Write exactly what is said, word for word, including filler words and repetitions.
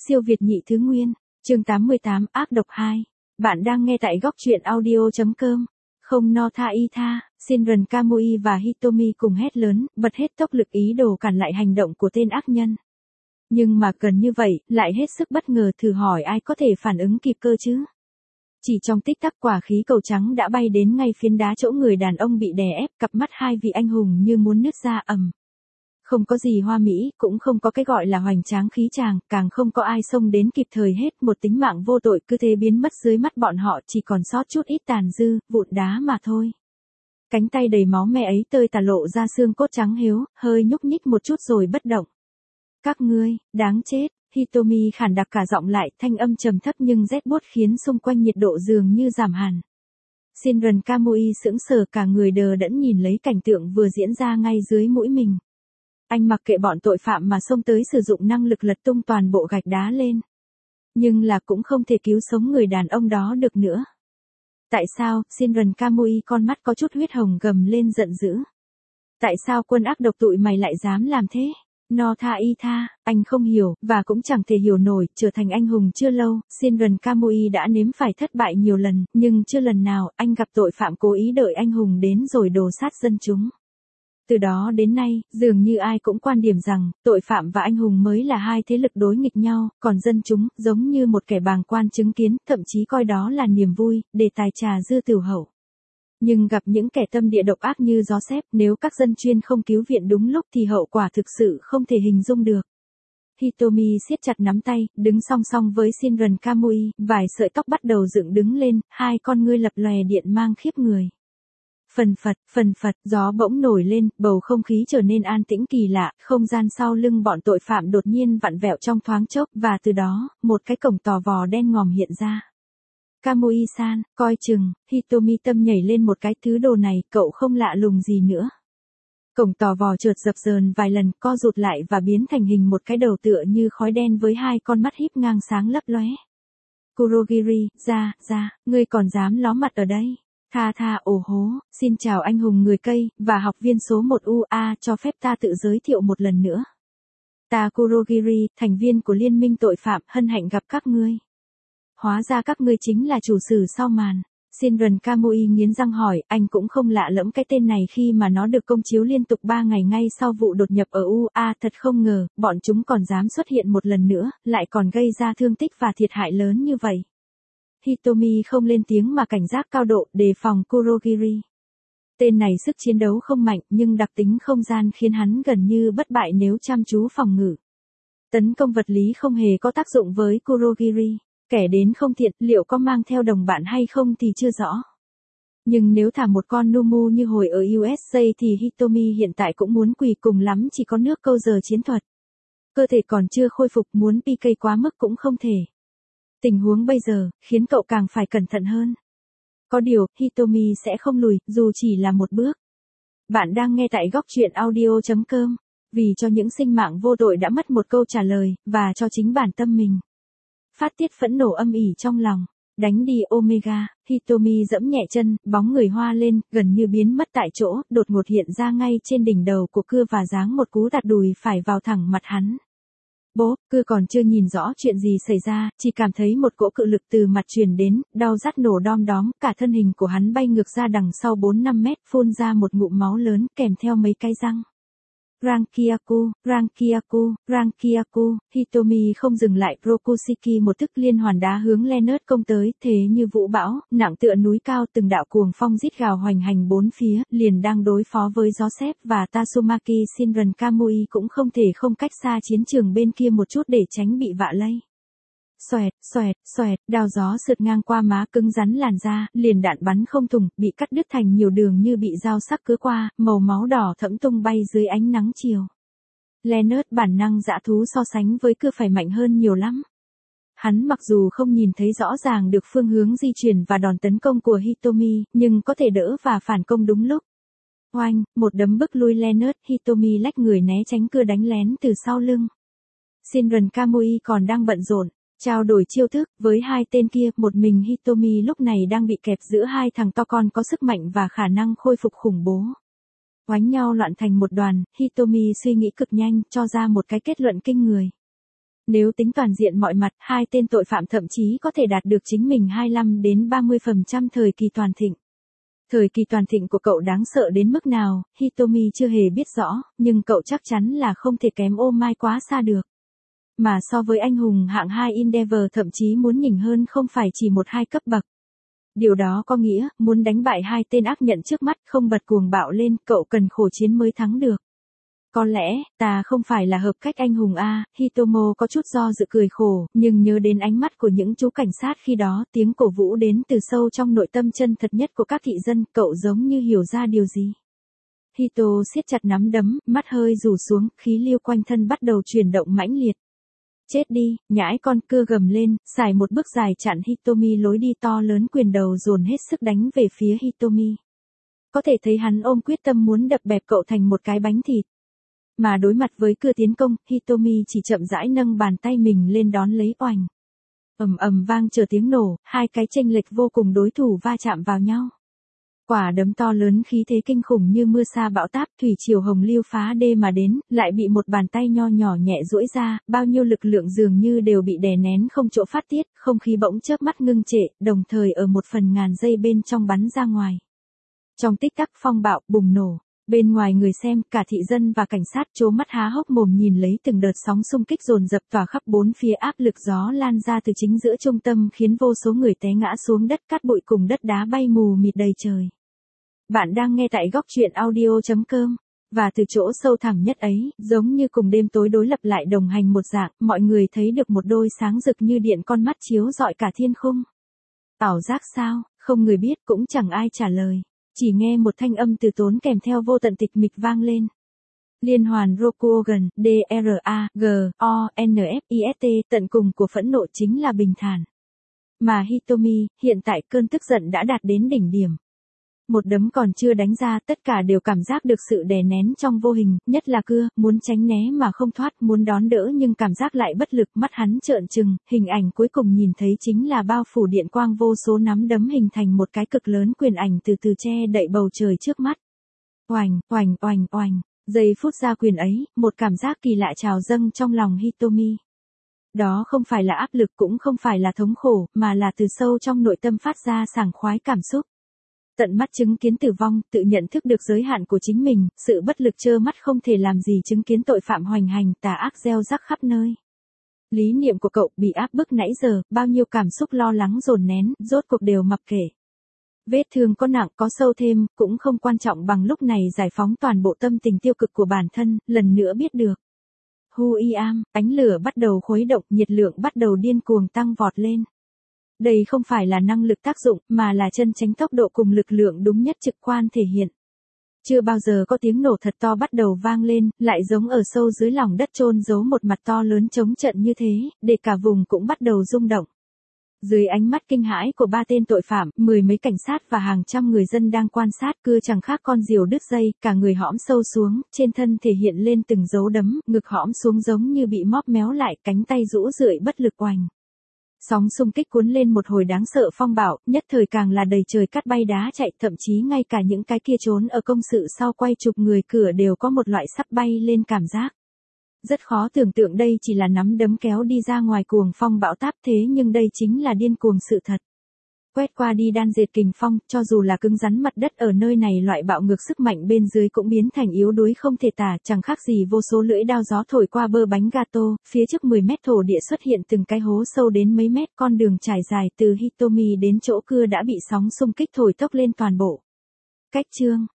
Siêu Việt nhị thứ nguyên, chương tám mươi tám, ác độc hai. Bạn đang nghe tại góc truyện audio.com. Không no tha y tha, Shinran Kamui và Hitomi cùng hét lớn, bật hết tốc lực ý đồ cản lại hành động của tên ác nhân. Nhưng mà gần như vậy, lại hết sức bất ngờ, thử hỏi ai có thể phản ứng kịp cơ chứ. Chỉ trong tích tắc quả khí cầu trắng đã bay đến ngay phiến đá chỗ người đàn ông bị đè ép, cặp mắt hai vị anh hùng như muốn nứt ra ầm. Không có gì hoa mỹ, cũng không có cái gọi là hoành tráng khí tràng, càng không có ai xông đến kịp thời hết, một tính mạng vô tội cứ thế biến mất dưới mắt bọn họ, chỉ còn sót chút ít tàn dư, vụn đá mà thôi. Cánh tay đầy máu me ấy tơi tả lộ ra xương cốt trắng hiếu, hơi nhúc nhích một chút rồi bất động. Các ngươi, đáng chết, Hitomi khản đặc cả giọng lại, thanh âm trầm thấp nhưng rét buốt khiến xung quanh nhiệt độ dường như giảm hẳn. Shinran Kamui sững sờ, cả người đờ đẫn nhìn lấy cảnh tượng vừa diễn ra ngay dưới mũi mình. Anh mặc kệ bọn tội phạm mà xông tới sử dụng năng lực lật tung toàn bộ gạch đá lên. Nhưng là cũng không thể cứu sống người đàn ông đó được nữa. Tại sao? Shinran Kamui con mắt có chút huyết hồng gầm lên giận dữ. Tại sao quân ác độc tụi mày lại dám làm thế? No tha y tha, anh không hiểu, và cũng chẳng thể hiểu nổi, trở thành anh hùng chưa lâu, Shinran Kamui đã nếm phải thất bại nhiều lần, nhưng chưa lần nào anh gặp tội phạm cố ý đợi anh hùng đến rồi đồ sát dân chúng. Từ đó đến nay, dường như ai cũng quan điểm rằng, tội phạm và anh hùng mới là hai thế lực đối nghịch nhau, còn dân chúng, giống như một kẻ bàng quan chứng kiến, thậm chí coi đó là niềm vui, để tài trà dư tửu hậu. Nhưng gặp những kẻ tâm địa độc ác như gió xếp, nếu các dân chuyên không cứu viện đúng lúc thì hậu quả thực sự không thể hình dung được. Hitomi siết chặt nắm tay, đứng song song với Shinran Kamui, vài sợi tóc bắt đầu dựng đứng lên, hai con ngươi lập lòe điện mang khiếp người. Phần phật, phần phật, gió bỗng nổi lên, bầu không khí trở nên an tĩnh kỳ lạ, không gian sau lưng bọn tội phạm đột nhiên vặn vẹo trong thoáng chốc, và từ đó, một cái cổng tò vò đen ngòm hiện ra. Kamui-san, coi chừng, Hitomi tâm nhảy lên một cái, thứ đồ này, cậu không lạ lùng gì nữa. Cổng tò vò trượt dập dờn vài lần, co rụt lại và biến thành hình một cái đầu tựa như khói đen với hai con mắt híp ngang sáng lấp lóe. Kurogiri, ra, ra, ngươi còn dám ló mặt ở đây. Tha tha ồ hố, xin chào anh hùng người cây, và học viên số một u a, cho phép ta tự giới thiệu một lần nữa. Ta Kurogiri, thành viên của Liên minh tội phạm, hân hạnh gặp các ngươi. Hóa ra các ngươi chính là chủ sử sau màn. Shinran Kamui nghiến răng hỏi, anh cũng không lạ lẫm cái tên này khi mà nó được công chiếu liên tục ba ngày ngay sau vụ đột nhập ở u a, thật không ngờ, bọn chúng còn dám xuất hiện một lần nữa, lại còn gây ra thương tích và thiệt hại lớn như vậy. Hitomi không lên tiếng mà cảnh giác cao độ, đề phòng Kurogiri. Tên này sức chiến đấu không mạnh, nhưng đặc tính không gian khiến hắn gần như bất bại nếu chăm chú phòng ngự. Tấn công vật lý không hề có tác dụng với Kurogiri. Kẻ đến không thiện, liệu có mang theo đồng bạn hay không thì chưa rõ. Nhưng nếu thả một con Numu như hồi ở u ét a thì Hitomi hiện tại cũng muốn quỳ, cùng lắm chỉ có nước câu giờ chiến thuật. Cơ thể còn chưa khôi phục, muốn pê ca quá mức cũng không thể. Tình huống bây giờ, khiến cậu càng phải cẩn thận hơn. Có điều, Hitomi sẽ không lùi, dù chỉ là một bước. Bạn đang nghe tại góc truyện audio.com. Vì cho những sinh mạng vô tội đã mất một câu trả lời, và cho chính bản tâm mình. Phát tiết phẫn nộ âm ỉ trong lòng. Đánh đi Omega, Hitomi giẫm nhẹ chân, bóng người hoa lên, gần như biến mất tại chỗ, đột ngột hiện ra ngay trên đỉnh đầu của cưa và giáng một cú tạt đùi phải vào thẳng mặt hắn. Bố, cưa còn chưa nhìn rõ chuyện gì xảy ra, chỉ cảm thấy một cỗ cự lực từ mặt truyền đến, đau rát nổ đom đóm, cả thân hình của hắn bay ngược ra đằng sau bốn năm mét, phun ra một ngụm máu lớn, kèm theo mấy cái răng. Rankyaku, Rankyaku, Rankyaku, Hitomi không dừng lại, Rokushiki một thức liên hoàn đá hướng Leonard công tới, thế như vũ bão, nặng tựa núi cao, từng đạo cuồng phong rít gào hoành hành bốn phía, liền đang đối phó với gió xếp và Tatsumaki. Shinran Kamui cũng không thể không cách xa chiến trường bên kia một chút để tránh bị vạ lây. Xoẹt, xoẹt, xoẹt, đao gió sượt ngang qua má cứng rắn làn da, liền đạn bắn không thủng, bị cắt đứt thành nhiều đường như bị dao sắc cứa qua, màu máu đỏ thẫm tung bay dưới ánh nắng chiều. Leonard bản năng dã thú so sánh với cưa phải mạnh hơn nhiều lắm. Hắn mặc dù không nhìn thấy rõ ràng được phương hướng di chuyển và đòn tấn công của Hitomi, nhưng có thể đỡ và phản công đúng lúc. Oanh, một đấm bức lui Leonard, Hitomi lách người né tránh cưa đánh lén từ sau lưng. Shinran Kamui còn đang bận rộn. Trao đổi chiêu thức, với hai tên kia, một mình Hitomi lúc này đang bị kẹp giữa hai thằng to con có sức mạnh và khả năng khôi phục khủng bố. Oánh nhau loạn thành một đoàn, Hitomi suy nghĩ cực nhanh, cho ra một cái kết luận kinh người. Nếu tính toàn diện mọi mặt, hai tên tội phạm thậm chí có thể đạt được chính mình hai mươi lăm đến ba mươi phần trăm thời kỳ toàn thịnh. Thời kỳ toàn thịnh của cậu đáng sợ đến mức nào, Hitomi chưa hề biết rõ, nhưng cậu chắc chắn là không thể kém Oh My quá xa được. Mà so với anh hùng hạng hai Endeavor thậm chí muốn nhỉnh hơn không phải chỉ một hai cấp bậc. Điều đó có nghĩa, muốn đánh bại hai tên ác nhận trước mắt không bật cuồng bạo lên, cậu cần khổ chiến mới thắng được. Có lẽ, ta không phải là hợp cách anh hùng A, Hitomo có chút do dự cười khổ, nhưng nhớ đến ánh mắt của những chú cảnh sát khi đó, tiếng cổ vũ đến từ sâu trong nội tâm chân thật nhất của các thị dân, cậu giống như hiểu ra điều gì. Hito siết chặt nắm đấm, mắt hơi rủ xuống, khí lưu quanh thân bắt đầu chuyển động mãnh liệt. Chết đi, nhãi con, cưa gầm lên, xài một bước dài chặn Hitomi lối đi to lớn, quyền đầu dồn hết sức đánh về phía Hitomi. Có thể thấy hắn ôm quyết tâm muốn đập bẹp cậu thành một cái bánh thịt. Mà đối mặt với cưa tiến công, Hitomi chỉ chậm rãi nâng bàn tay mình lên đón lấy oành. Ầm ầm vang chờ tiếng nổ, hai cái chênh lệch vô cùng đối thủ va chạm vào nhau. Quả đấm to lớn khí thế kinh khủng như mưa sa bão táp, thủy triều hồng lưu phá đê mà đến, lại bị một bàn tay nho nhỏ nhẹ duỗi ra, bao nhiêu lực lượng dường như đều bị đè nén không chỗ phát tiết, không khí bỗng chớp mắt ngưng trệ, đồng thời ở một phần ngàn giây bên trong bắn ra ngoài. Trong tích tắc phong bạo bùng nổ. Bên ngoài người xem, cả thị dân và cảnh sát trố mắt há hốc mồm nhìn lấy từng đợt sóng xung kích dồn dập tỏa khắp bốn phía, áp lực gió lan ra từ chính giữa trung tâm khiến vô số người té ngã xuống đất, cát bụi cùng đất đá bay mù mịt đầy trời. Bạn đang nghe tại góc truyện audio chấm com. Và từ chỗ sâu thẳm nhất ấy, giống như cùng đêm tối đối lập lại đồng hành một dạng, mọi người thấy được một đôi sáng rực như điện con mắt chiếu rọi cả thiên khung. Ảo giác sao, không người biết, cũng chẳng ai trả lời. Chỉ nghe một thanh âm từ tốn kèm theo vô tận tịch mịch vang lên. Liên hoàn Rokugan, D R A G O N F I S T, tận cùng của phẫn nộ chính là bình thản. Mà Hitomi, hiện tại cơn tức giận đã đạt đến đỉnh điểm. Một đấm còn chưa đánh ra, tất cả đều cảm giác được sự đè nén trong vô hình, nhất là cưa, muốn tránh né mà không thoát, muốn đón đỡ nhưng cảm giác lại bất lực, mắt hắn trợn trừng, hình ảnh cuối cùng nhìn thấy chính là bao phủ điện quang vô số nắm đấm hình thành một cái cực lớn quyền ảnh từ từ che đậy bầu trời trước mắt. Oành, oành, oành, oành, giây phút ra quyền ấy, một cảm giác kỳ lạ trào dâng trong lòng Hitomi. Đó không phải là áp lực cũng không phải là thống khổ, mà là từ sâu trong nội tâm phát ra sảng khoái cảm xúc. Tận mắt chứng kiến tử vong, tự nhận thức được giới hạn của chính mình, sự bất lực trơ mắt không thể làm gì chứng kiến tội phạm hoành hành, tà ác gieo rắc khắp nơi. Lý niệm của cậu bị áp bức nãy giờ, bao nhiêu cảm xúc lo lắng dồn nén, rốt cuộc đều mặc kệ. Vết thương có nặng có sâu thêm, cũng không quan trọng bằng lúc này giải phóng toàn bộ tâm tình tiêu cực của bản thân, lần nữa biết được. Hu y am, ánh lửa bắt đầu khuấy động, nhiệt lượng bắt đầu điên cuồng tăng vọt lên. Đây không phải là năng lực tác dụng, mà là chân chánh tốc độ cùng lực lượng đúng nhất trực quan thể hiện. Chưa bao giờ có tiếng nổ thật to bắt đầu vang lên, lại giống ở sâu dưới lòng đất chôn giấu một mặt to lớn chống trận như thế, để cả vùng cũng bắt đầu rung động. Dưới ánh mắt kinh hãi của ba tên tội phạm, mười mấy cảnh sát và hàng trăm người dân đang quan sát, cưa chẳng khác con diều đứt dây, cả người hõm sâu xuống, trên thân thể hiện lên từng dấu đấm, ngực hõm xuống giống như bị móp méo lại, cánh tay rũ rượi bất lực oành. Sóng xung kích cuốn lên một hồi đáng sợ phong bạo, nhất thời càng là đầy trời cát bay đá chạy, thậm chí ngay cả những cái kia trốn ở công sự sau quay chụp người cửa đều có một loại sắp bay lên cảm giác. Rất khó tưởng tượng đây chỉ là nắm đấm kéo đi ra ngoài cuồng phong bão táp, thế nhưng đây chính là điên cuồng sự thật. Quét qua đi đan dệt kình phong, cho dù là cứng rắn mặt đất ở nơi này, loại bạo ngược sức mạnh bên dưới cũng biến thành yếu đuối không thể tả, chẳng khác gì vô số lưỡi đao gió thổi qua bơ bánh gato, phía trước mười mét thổ địa xuất hiện từng cái hố sâu đến mấy mét, con đường trải dài từ Hitomi đến chỗ cưa đã bị sóng xung kích thổi tốc lên toàn bộ. Cách chương